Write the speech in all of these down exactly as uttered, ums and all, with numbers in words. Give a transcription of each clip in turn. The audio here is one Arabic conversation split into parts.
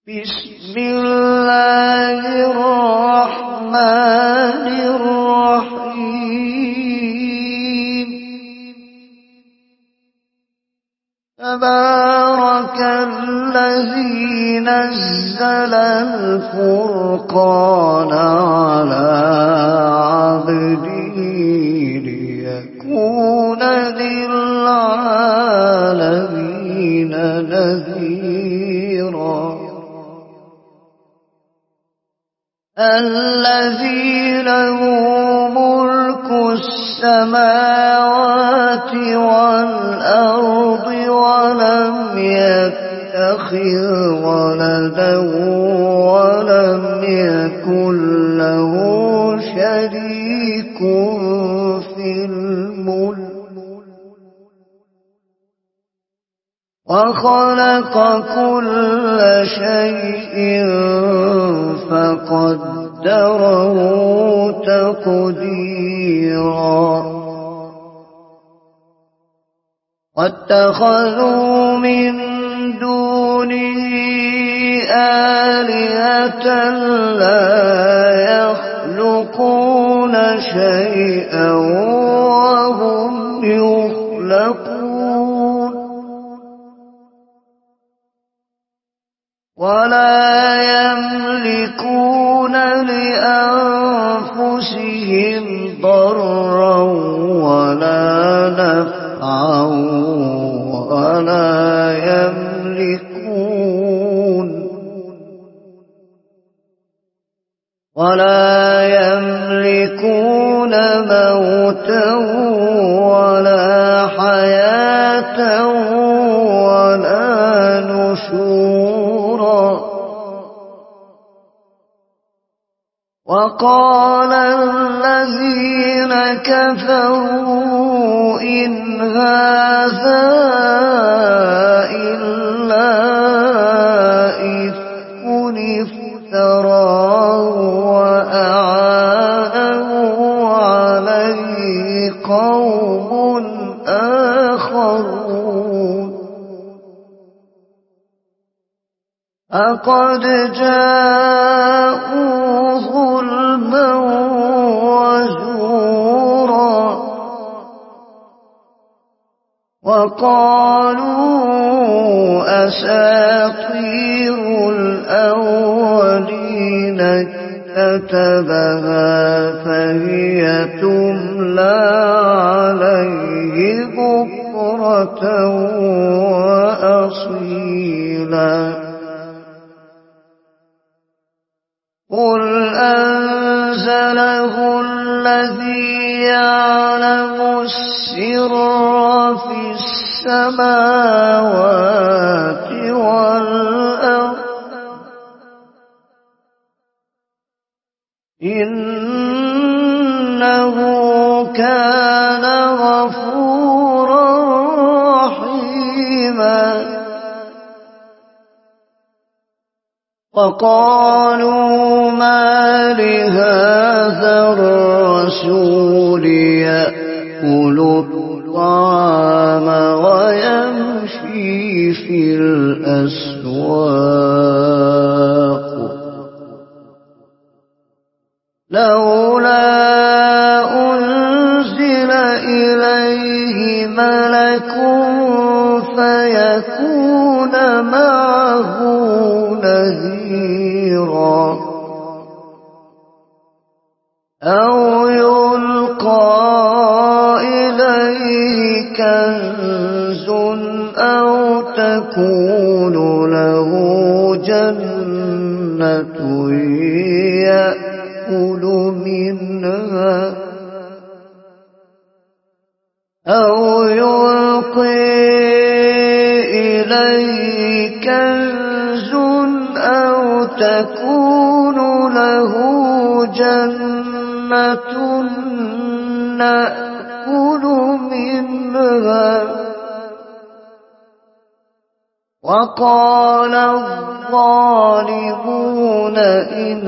بسم الله الرحمن الرحيم تبارك الذي نزل الفرقان على عبده ليكون للعالمين نذيرا الذي له ملك السماوات والأرض ولم يتخذ ولدا ولم يكن له شريك في الملك وخلق كل شيء فقدره تقديرا واتخذوا من دونه آلهة لا يخلقون شيئا وهم يخلقون ولا يملكون لأنفسهم ضرا ولا نفعا ولا يملكون ولا يملكون موتا ولا حياة ولا نشورا وقال الذين كفروا إن هذا إلا إفك افتراه وأعانه عليه قوم آخرون فقد جاءوا ظلما وزورا وقالوا أساطير الأولين كتبها فهي تملى عليه بكرة وأصيلا قل أنزله الذي يعلم السر في السماوات والأرض إنه كان غفورا رحيما وقالوا ما لهذا الرسول يأكل الطعام ويمشي في الأسواق لولا أنزل إليه ملك فيكون معه نذيرا أو يلقى إليه كنز أو تكون له جنة يأكل منها أو يلقي إليه كنز أو تكون له جنة نأكل منها وقال الظالمون إن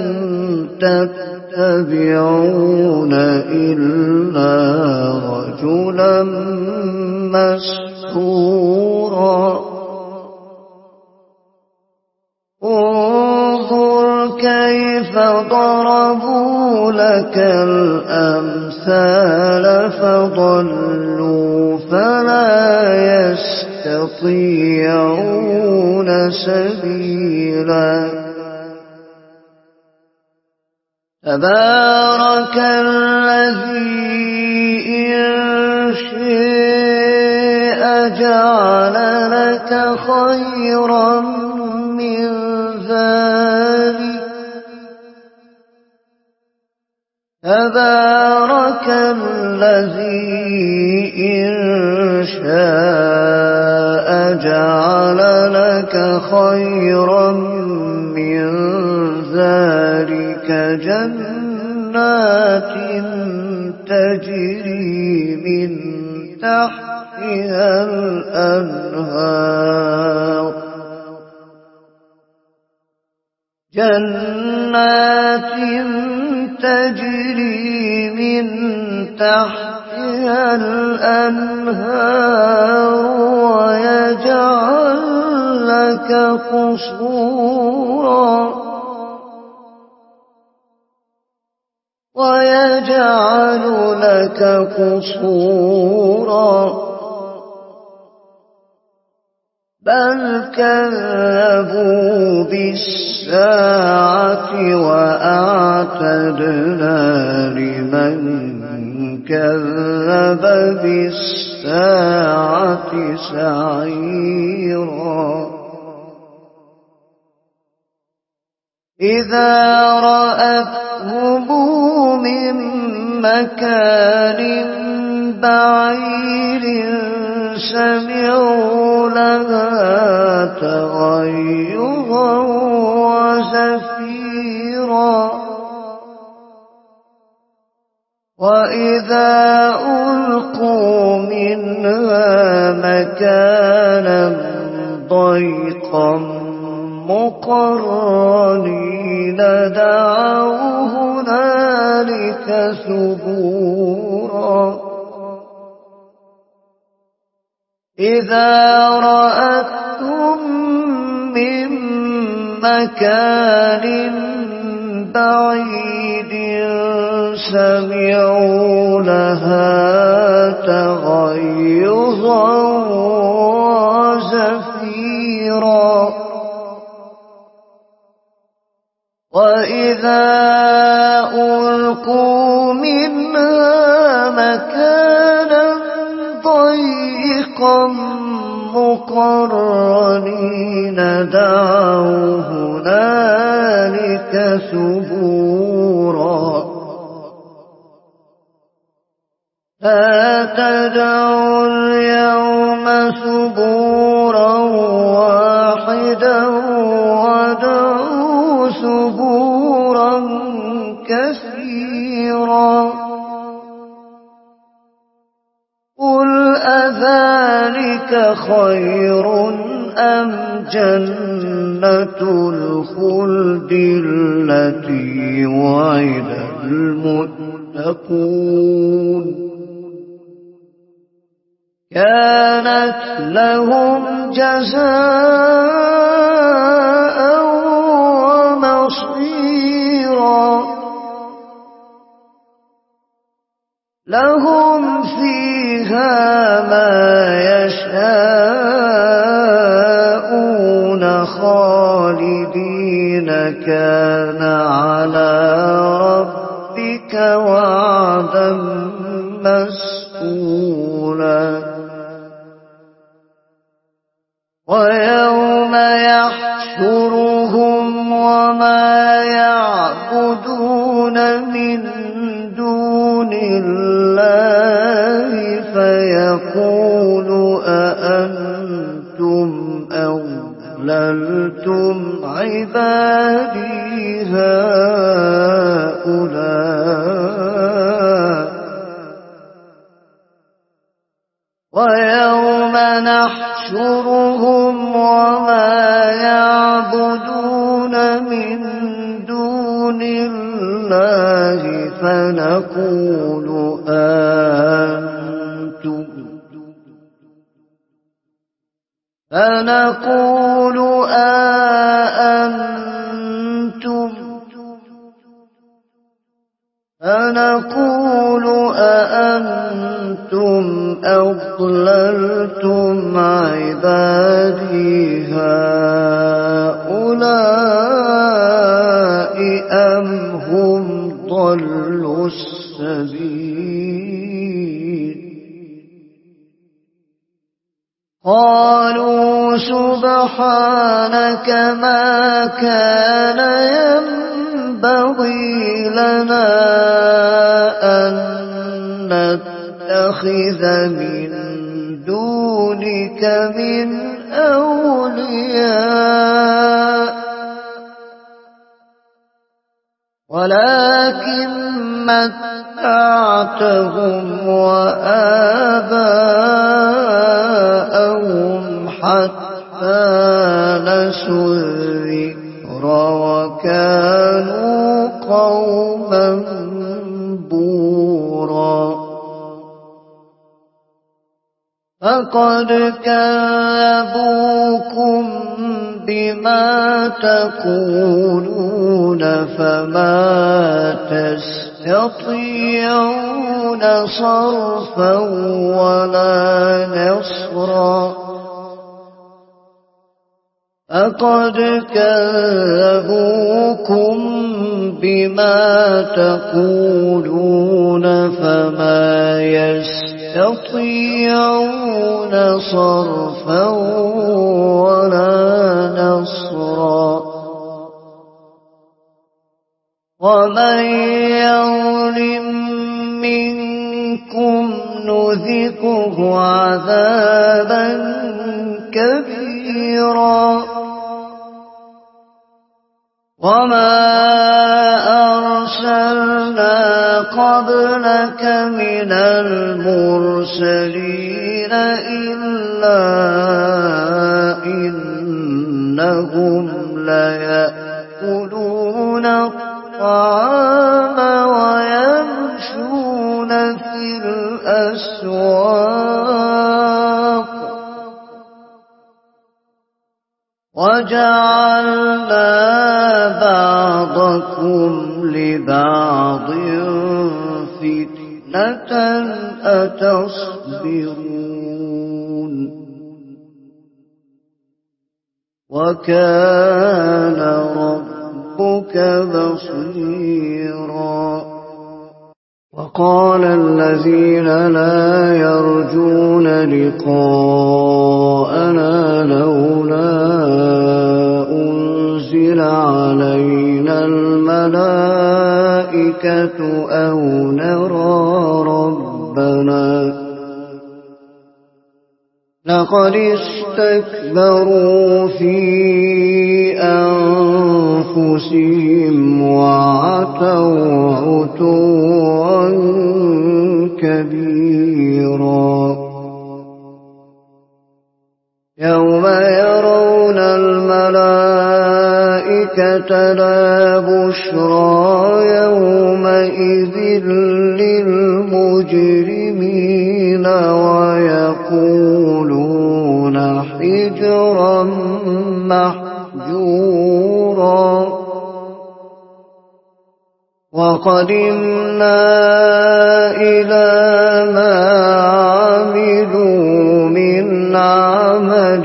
تتبعون إلا رجلا مسحورا كيف ضربوا لك الأمثال فضلوا فلا يستطيعون سبيلا تبارك الذي إن شاء جعل لك خيرا من ذلك تبارك الذي إن شاء جعل لك خيرا من ذلك جنات تجري من تحتها الأنهار جنات تجري من تحتها الأنهار ويجعل لك قصورا ويجعل لك قصورا بل كذبوا بالساعة وأعتدنا لمن كذب بالساعة سعيرا إذا رأتهم من مكان بعيد سمعوا لها تغيظا وزفيرا وإذا ألقوا منها مكانا ضيقا مقرنين دعوا هنالك ثبورا إذا رأتهم من مكان بعيد سمعوا لها تغيظا وزفيرا وإذا ألقوا منها مكانا ضيقا مقرنين دعوا هنالك ثبورا لا تدعوا اليوم ثبورا واحدا وادعوا ثبورا كثيرا قل أذلك خير أم جنة الخلد التي وعد المتقون كانت لهم جزاء ومصيرا لهم فيها ما يشاءون خالدين كان على ربك وعدا مسئولا ويوم يحشرهم وما يعبدون من دون الله فيقول أأنتم أضللتم عبادي هؤلاء ويوم نحشرهم وما يعبدون من دون الله فنقول أأنتم فنقول أأنتم فنقول أأنتم أضللتم عبادي هؤلاء أم هم ضلوا السبيل قالوا سبحانك ما كان ينبغي لنا أن نتخذ من دونك من أولياء ولكن متعتهم وآباءهم حتى نسوا الذكر وكانوا قوما بورا فقد كذبوكم بما تقولون فما تستطيعون صرفا ولا نصرا فقد كذبوكم بما تقولون فما يستطيعون صرفا ولا نصرا ومن يظلم منكم نذقه عذابا كبيرا وما أرسلنا قبلك من المرسلين إلا إنهم ليأكلون الطعام ويمشون في الأسواق وجعلنا بعضكم لبعض فتنة أتصبرون وكان ربك بصيرا وقال الذين لا يرجون لقاءنا لولا أنزل علينا الملائكة أو نرى ربنا لقد استكبروا في أنفسهم وعتوا عتوا كبيرا يوم يرون الملائكة لا بشرى يومئذ للمجرمين ويقولون حجرا محجورا وقدمنا إلى ما عملوا من عمل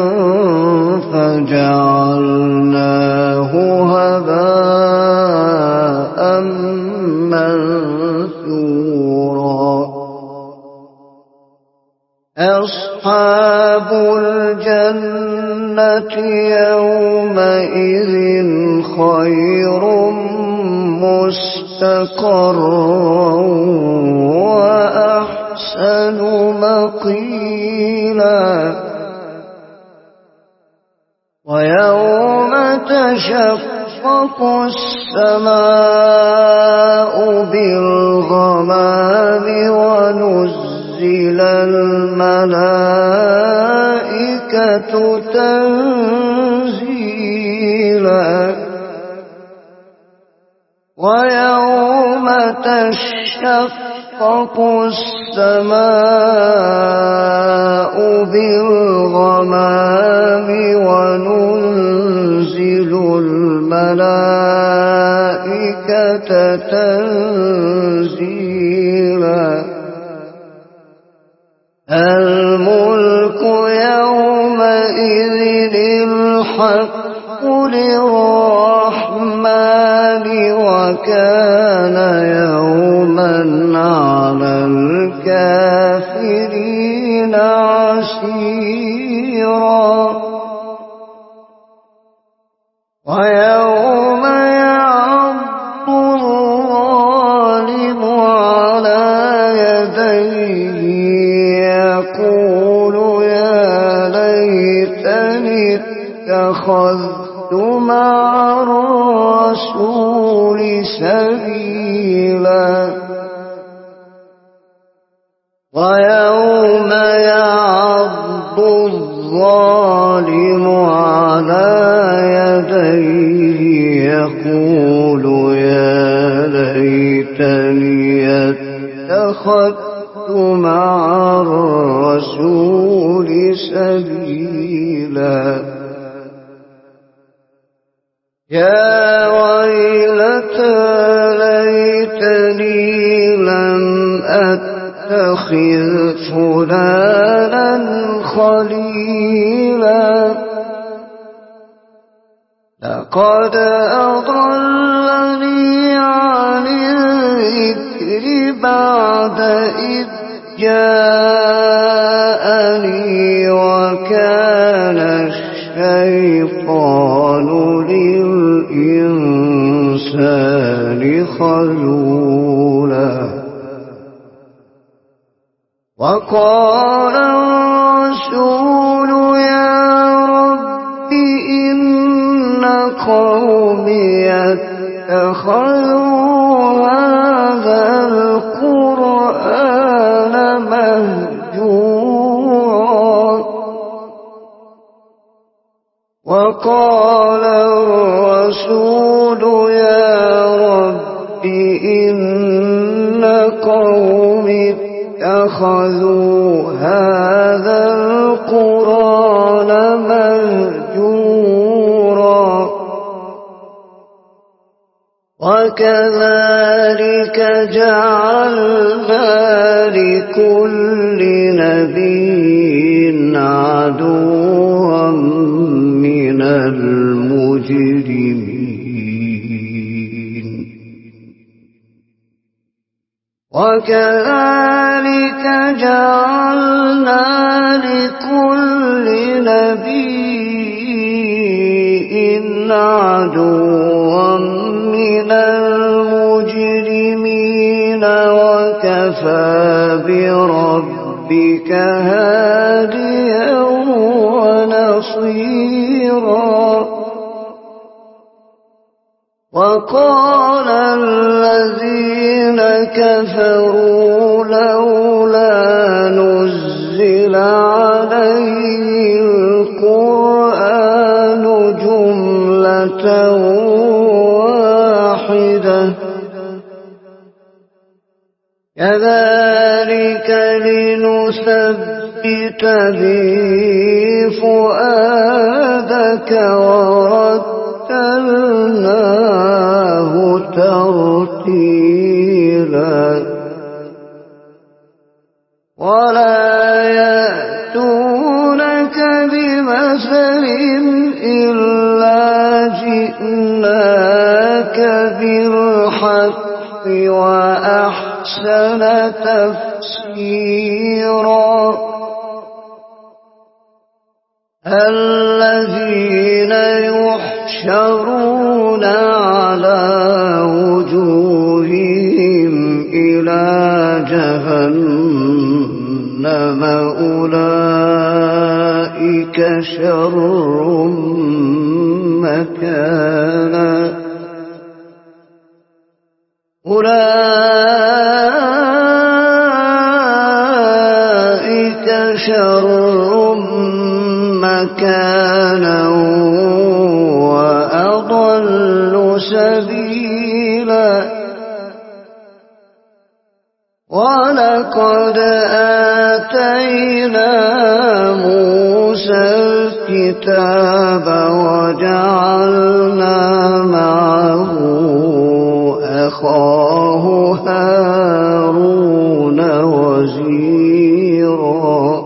فجعلناه هباء منثورا أصحاب الجنة يومئذ خير مستقرا وأحسن مقيلا ويوم تشقق السماء بالغمام ونزل الملائكة تنزيلا ويوم تشقق السماء بالغمام وننزل الملائكة الملائكة تنزيلا الملك يومئذ الحق للرحمن وكان يوما على الكافرين عسيرا ويوم يعض الظالم على يديه يقول يا ليتني اتخذت مع الرسول سبيلا ويوم يعض الظالم على يديه يقول يا ليتني اتخذت مع الرسول سبيلا يا ويلتى ليتني لم أتخذ فلانا خليلا لقد أضلني عن الذكر بعد إذ جاءني وكان الشيطان للإنسان خذولا وقال الرسول يا رب إن قومي اتخذوا هذا القرآن مهجورا وقال الرسول يا رب إن قومي اتخذوا هذا القرآن مهجورا وكذلك جعلنا لكل نبي عدوا من المجرمين وكذلك جعلنا لكل نبي عدوا من المجرمين وكفى بربك هاديا ونصيرا وقال الذين كفروا لولا نزل عليه القرآن جملة واحدة كذلك لنثبت به فؤادك ورتلناه ترتيلا ولا يأتونك بمثل إلا جئناك بالحق وأحسن تفسيرا الذين يحشرون على وجوههم إلى جهنم أولئك شر مكانا أولئك شر مكانا وأضل سبيلا ولقد آتينا موسى الكتاب وجعلنا معه أخاه هارون وزيرا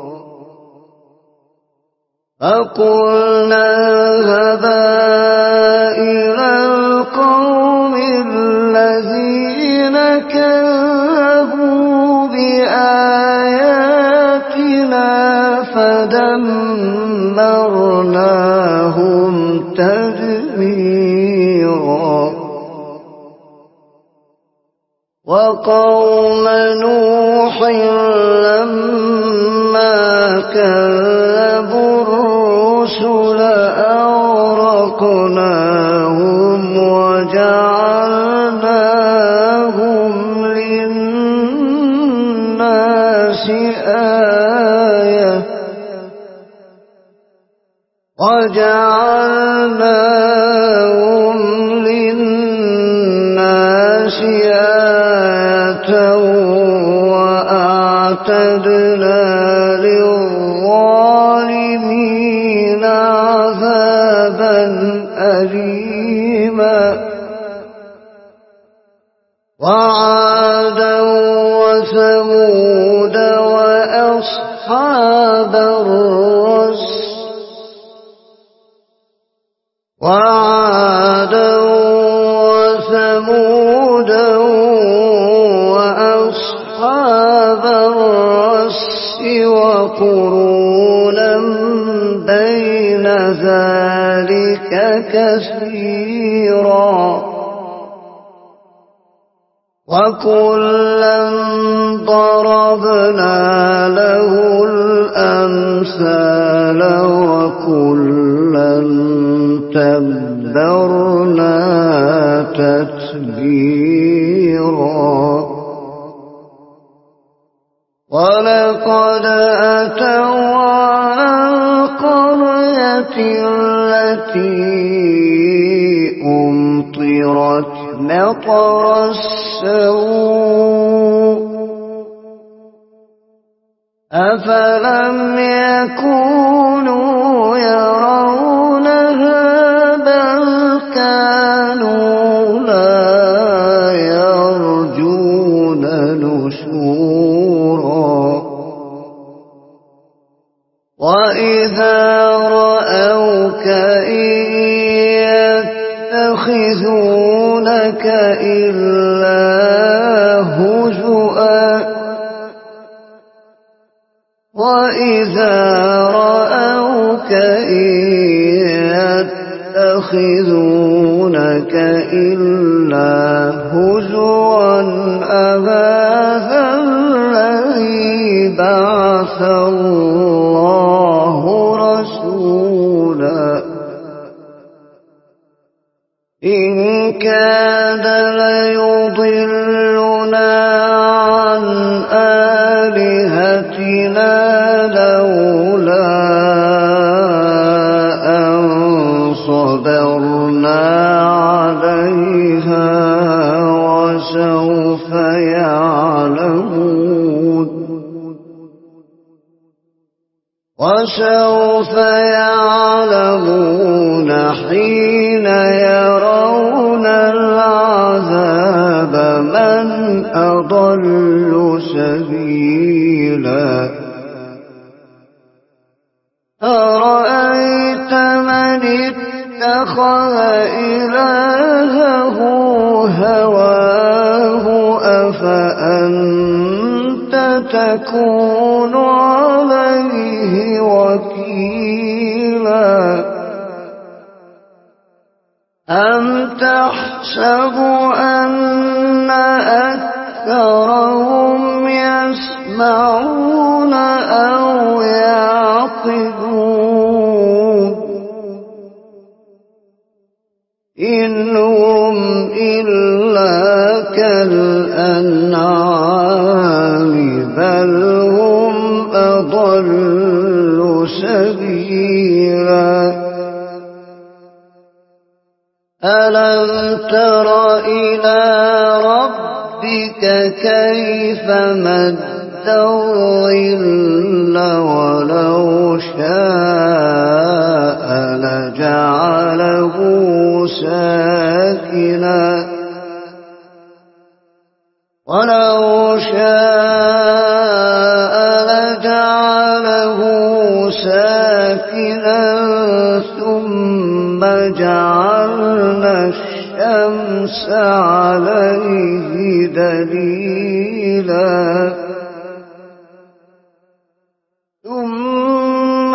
فقلنا اذهبا إلى القوم الذين كذبوا بآياتنا فدمرناهم تدميرا وقوم نوح لما كذبوا الرسل أغرقناهم وجعلناهم للناس آية وجعلناهم للناس آية وأعتدنا للظالمين عذابا أليما وعادا وثمود وأصحاب الرس وعادا وثمود وأصحاب الرس وقرونا بين ذلك كثيرا وكلا ضربنا له الأمثال وكلا تبرنا تتبيرا ولقد أتوا على القرية التي أمطرت مطر السوء أفلم يكونوا يرونها بل كانوا لا يرجون نشورا وإذا رأوك إن يتخذونك إلا هزؤا وإذا رأوك إن يتخذونك إلا هزوا أهذا الذي بعث الله رسولا إن كاد ليضلنا عن آلهتنا لولا أن صبرنا عليها وسوف يعلمون وسوف يعلمون حين يرون العذاب من أضل سبيلا أرأيت من اتخذ إلهه هواه أفأنت تكون عليه وكيلا أم تحسب أن أكثرهم يسمعون أو يعقلون إن هم إلا كالأنعام بل هم أضل سبيلا ألم تر إلى ربك كيف مد الظل ولو شاء لجعله ساكنا ولو شاء لجعله ساكنا ثم جعلنا الشمس عليه دليلا ثم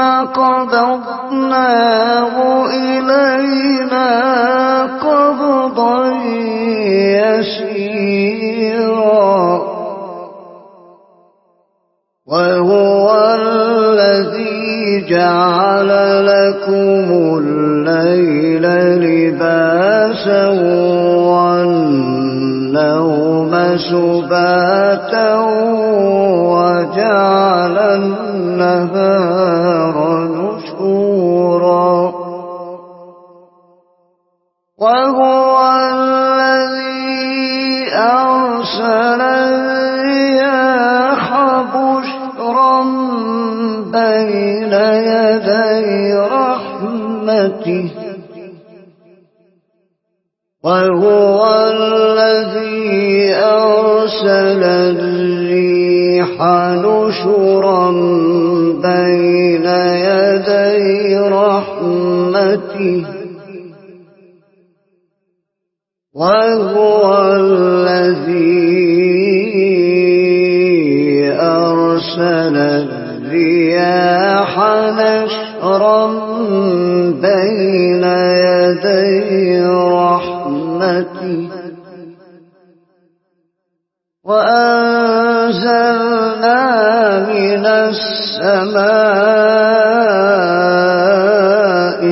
قبضناه إلينا قبضا يسيرا وهو الذي جعل لكم الليل لباسا والنوم سباتا وجعل النهار نشورا وهو الذي أرسل الرياح بشرا بين يدي رحمته وهو الذي أرسل الريح نشرا بين يدي رحمته وهو الذي أرسل الرياح نشرا بين يدي رحمته وأنزلنا من السماء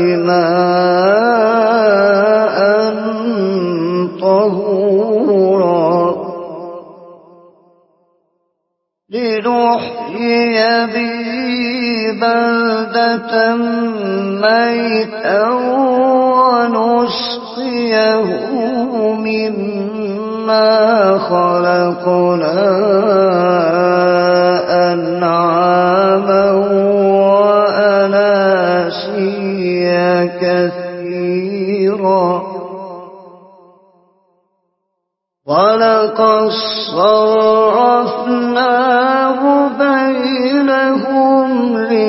ماء طهورا لنحيي به بلدة ميتا ونسقيه مما خلقنا أنعاما وأناسيا كثيرا ولقد صرفناه بينهم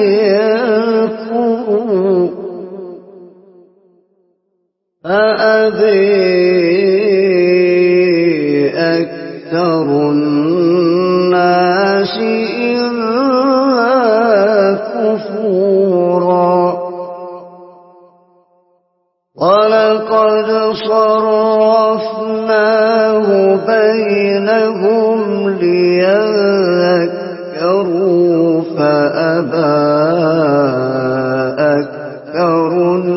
ليذكروا فأبي أكثر الناس إلا كفورا ولقد صرفناه بينهم ليذكروا فأبى أكثر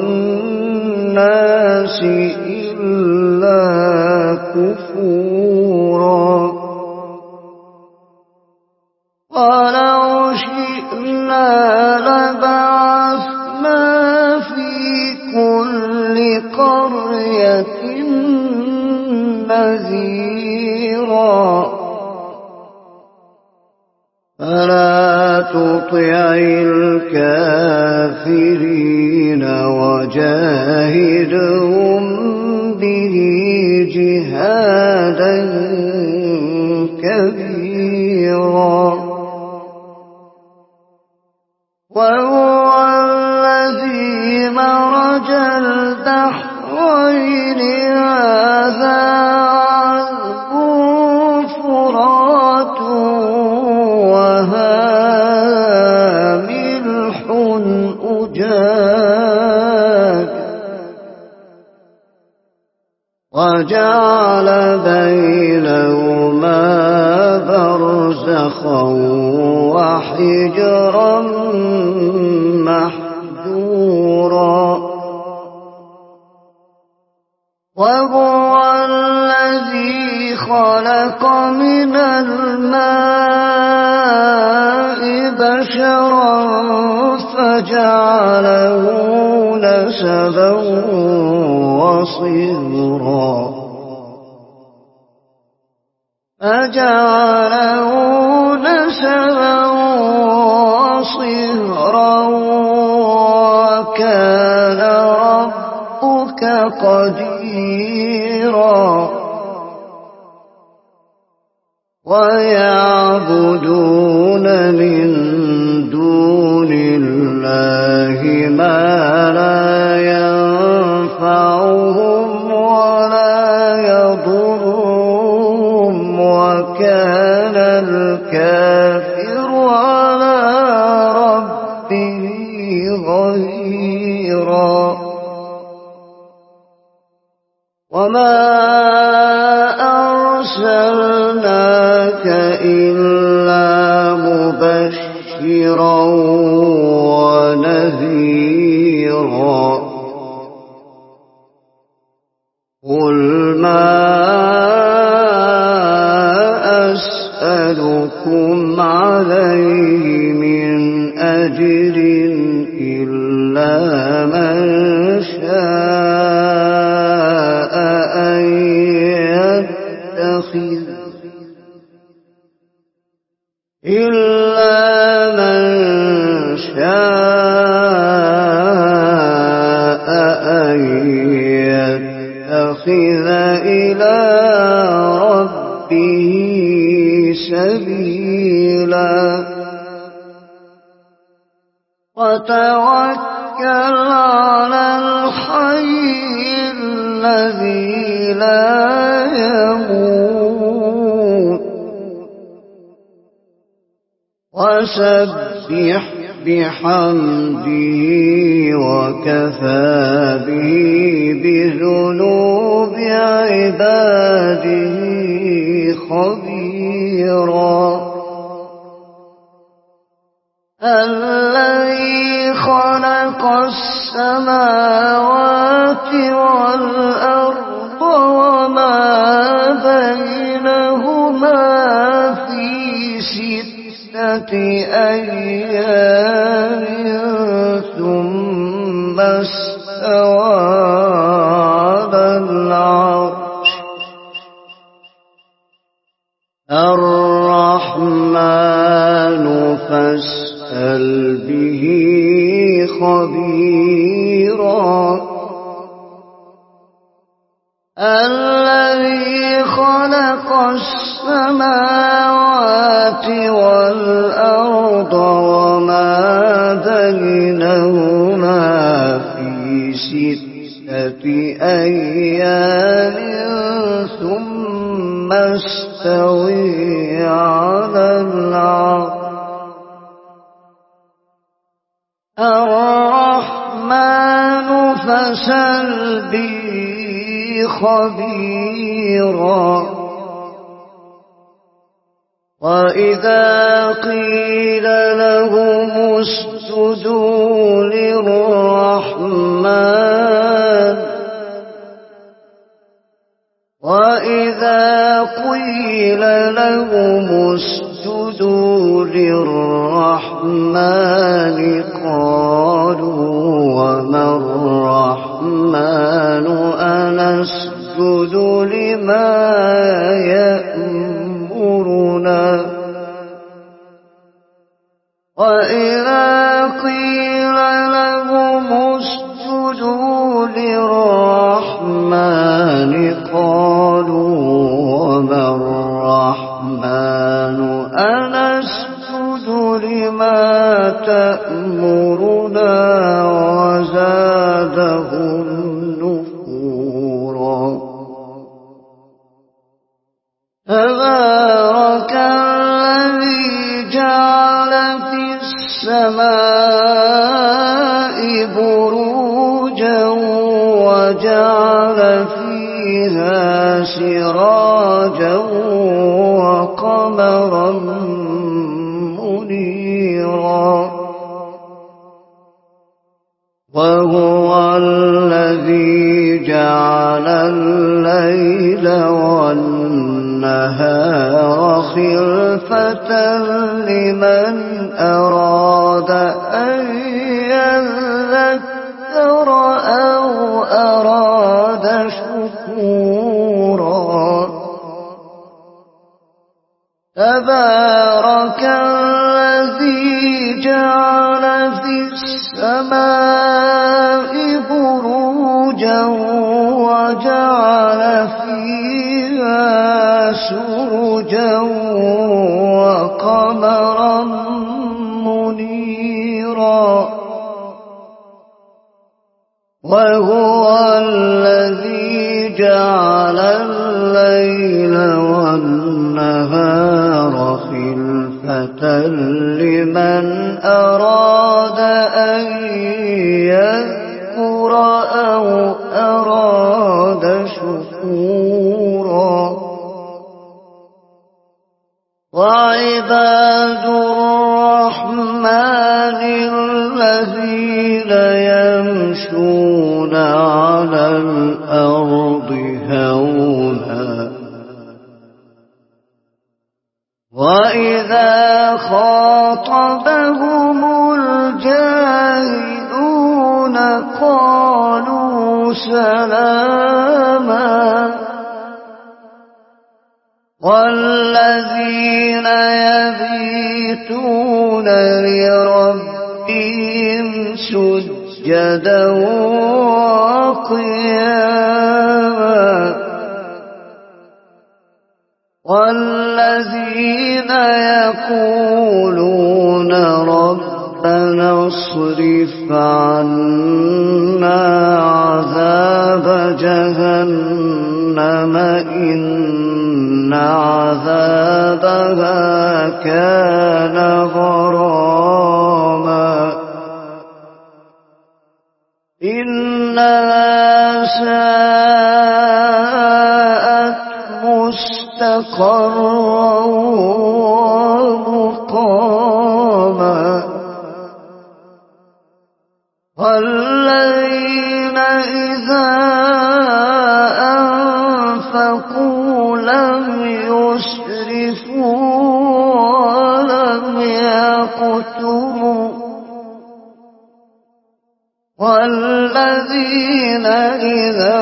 الناس إلا كفورا ولو شئنا لبعثنا في كل قرية نذيرا فلا تطع الكافرين وجاهدهم به جهادا كبيرا وهو الذي مرج البحرين هذا عذب فرات وهذا ملح أجاج وجعل بينهما برزخا وحجرا محجورا وهو الذي خلق من الماء بشرا فجعله نسبا وصهرا فجعله نسبا وصهرا وكان ربك قديرا ويعبدون من دون الله ما لا ينفعهم ولا يضرهم وكان الكافر على ربه ظهيرا وما أرسلناك إلا مبشرا ونذيرا قل ما أسألكم عليه من أجر إلا من شاء أن يتخذ إلا من شاء أن يتخذ إلى ربه سبيلا وتوكل على الحي الذي لا يموت وسبح بحمده وكفى به بذنوب عباده خبيرا الذي خلق السماوات والأرض وما بينهما في ستة أيام ثم استوى على العرش الرحمن فاسأل به خبيرا الذي خلق السماوات والأرض وما بينهما في ستة أيام ثم استوى على العرش الرحمن فاسأل به خبيرا وإذا قيل لهم اسجدوا للرحمن وإذا قيل لهم اسجدوا للرحمن قالوا وما الرحمن أنسجد لما يأمرنا وإذا قيل لهم اسجدوا للرحمن قالوا وما الرحمن أنسجد لما تأمرنا وزادهم نفورا تبارك الذي جعل في السماء بروجا وجعل فيها سراجا وقمرا منيرا وهو الذي جعل الليل والنهار خلفة لمن أراد أن يذكر أو أراد شكورا تبارك الذي جعل في السماء بروجا وجعل فيها سرجا وهو الذي جعل الليل والنهار خلفة لمن أراد أن يذكر أو أراد شكورا وعباد الرحمن الذين يمشون على الأرض هونا وإذا خاطبهم الجاهلون قالوا سلاما والذين يبيتون لربهم سجدا وقياما والذين يقولون ربنا اصرف عنا عذاب جهنم إن عذابها كان غراما إنها ساءت مستقرا ومقاما والذين إذا أنفقوا لم يسرفوا ولم يقتروا والذين إذا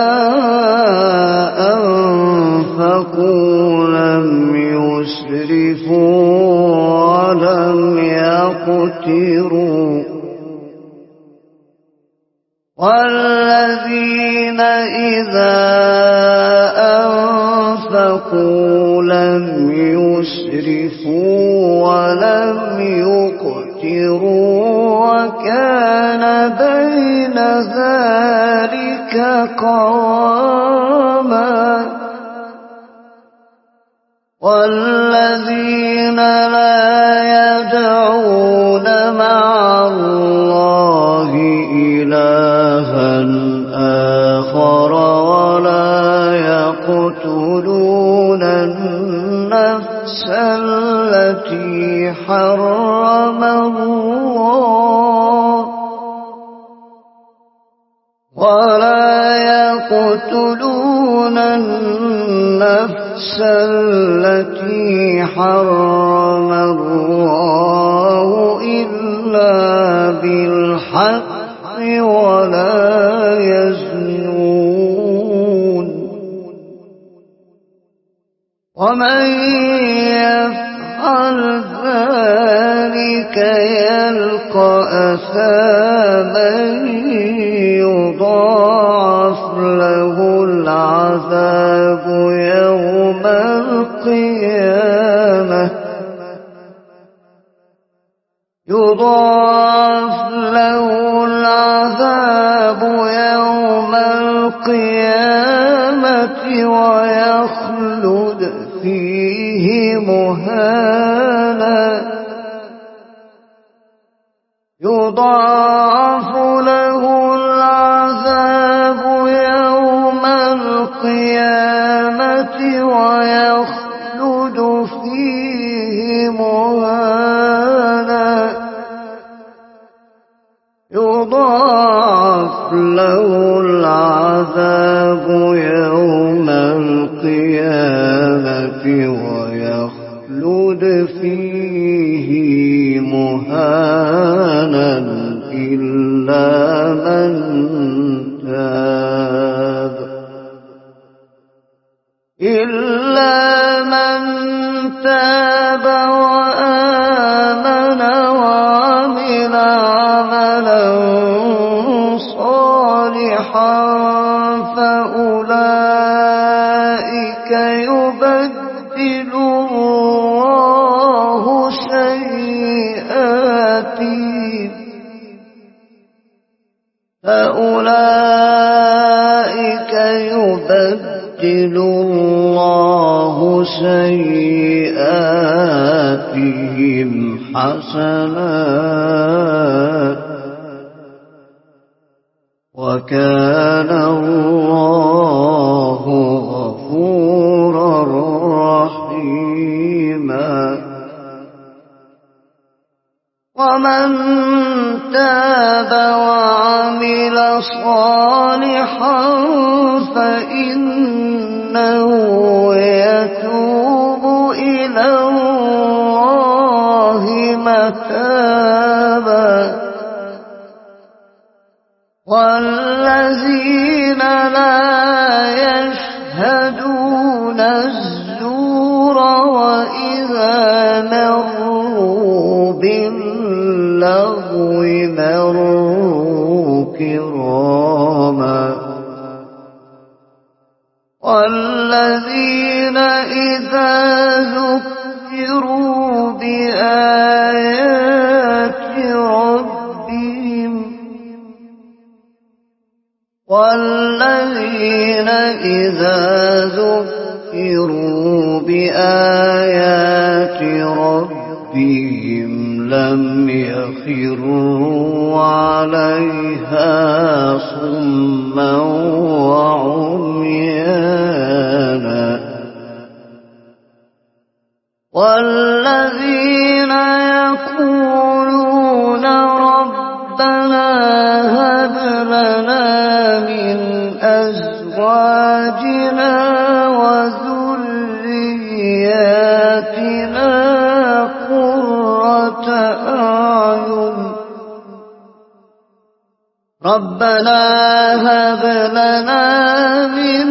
أنفقوا لم يسرفوا ولم يقتروا والذين إذا أنفقوا لم يسرفوا ولم يقتروا وكان بين ذلك قواما والذين لا يدعون مع الله إلها آخر ولا يقتلون النفس التي حرم الله ولا يقتلون النفس التي حرم الله إلا بالحق ولا يزنون ومن يفعل ذلك يلقى أثاما يضاعف له العذاب يوم القيامة يضاعف له العذاب يوم القيامة ويخلد فيه مهانا يضاعف له العذاب يوم القيامة ويخلد فيه مهانا يضاعف له العذاب يوم القيامة ويخلد فيه مهانا إلا من تاب إلا من تاب وآمن وعمل عملا صالحا فأولئك يبدل الله سيئاتهم فأولئك يبدل الله سيئاتهم حسنات وكان الله غفورا رحيما ومن تاب وعمل صالحا فإنه يتوب إلى الله متابا والذين لا يشهدون الزور وإذا مروا باللغو مروا كراما والذين إذا ذكروا بآيات ربهم والذين إذا ذكروا بآيات ربهم لم يخروا عليها صما وعميانا والذين يقولون ربنا هب لنا من أزواجنا وذرياتنا قرة أعين ربنا هب لنا من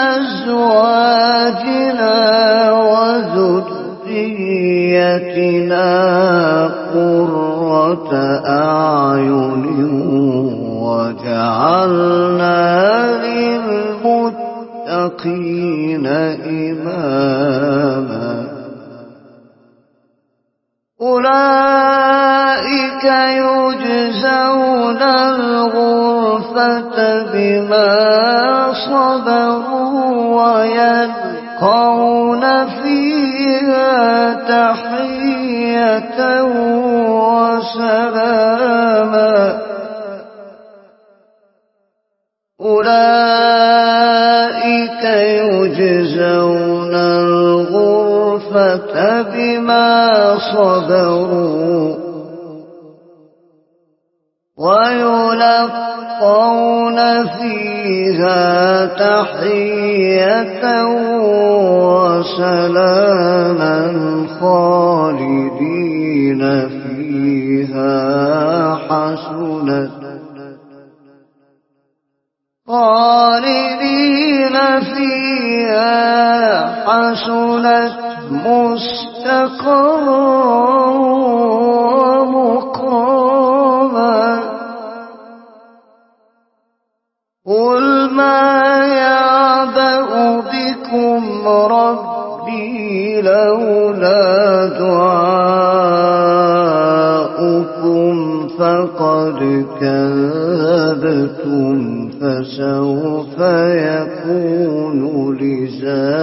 أزواجنا وذرياتنا قرة أعين وجعلنا للمتقين إماما أولئك يجزون الغرفة بما صبروا ويلقون فيها تحية وسلاما أولئك يجزون الغرفة بما صبروا ويلقون فيها تحية وسلاما خالدين فيها حسنت خالدين فيها حسنت مستقرا ومقاما قل ما يعبأ بكم ربي لولا دعاؤكم فقد كذبتم فسوف يكون لزاما